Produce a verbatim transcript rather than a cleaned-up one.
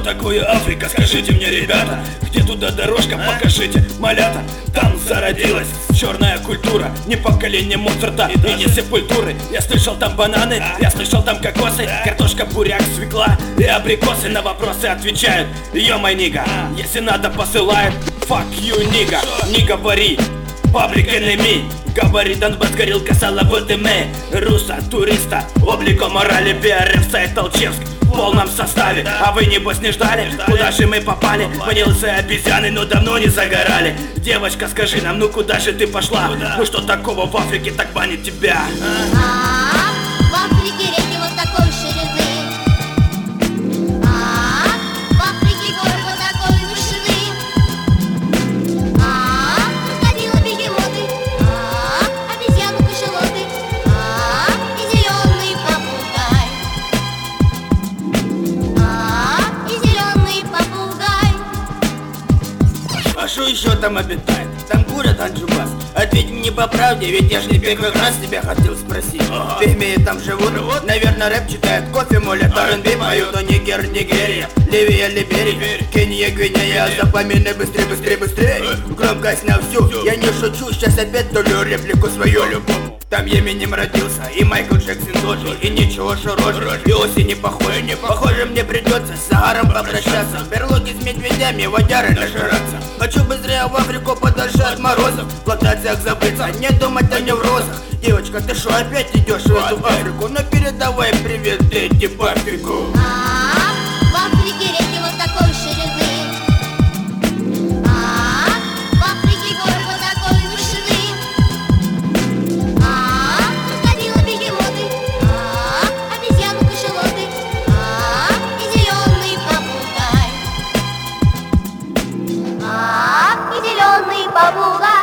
такое Африка, скажите мне, ребята? Где туда дорожка, покажите, малята. Там зародилась черная культура, не поколение Моцарта и, и не сепультуры. Я слышал там бананы, я слышал там кокосы, картошка, буряк, свекла и абрикосы. На вопросы отвечают: ё мой нига, если надо посылают fuck you, нига. Не говори Public Enemy, говори Донбасс, горилка, сала, ВТМ, руса, туриста, обликом морали, пиарев, сайт Толчевск в полном составе. А вы небось не ждали, куда же мы попали? Понялся обезьяны, но давно не загорали. Девочка, скажи нам, ну куда же ты пошла? Ну что такого в Африке так банит тебя? А, в Африке реки вот такой ширины. А, в Африке горы вот такой вышины. А, крокодилы, бегемоты. А, обезьяны, кашалоты. А, и зеленый попугай. А, и зеленый попугай. А что еще там обитает? Там курят, Анджубас? Ответь мне по правде, ведь я ж не первый раз тебя хотел спросить. В Пигмеи там живут, наверное, рэп читают, кофе молят, ар энд би поют. Но Нигер, Нигерия, Ливия, Либерия, Кения, Гвинея. Запоминай быстрее, быстрее, быстрее. Громкость на всю, я не шучу, сейчас опять тулю реплику свою любому. Там Еминем родился, и Майкл Джексон тоже, и ничего, что рожь, и осень не похоже. Похоже, мне придется с Сагаром попрощаться, в берлоге с медведями, водяры нажираться. Хочу быстрее в Африку, подальше от морозов, в плантациях забыться, не думать о неврозах. Девочка, ты шо, опять идешь в эту Африку? Ну передавай привет Дэдди Папику. А, в Африке реки вот такой ширины. А, в Африке горы вот такой вышины. А, крокодилы, бегемоты. А, обезьяны, кашалоты. А, и зеленый попугай. А, и зеленый попугай.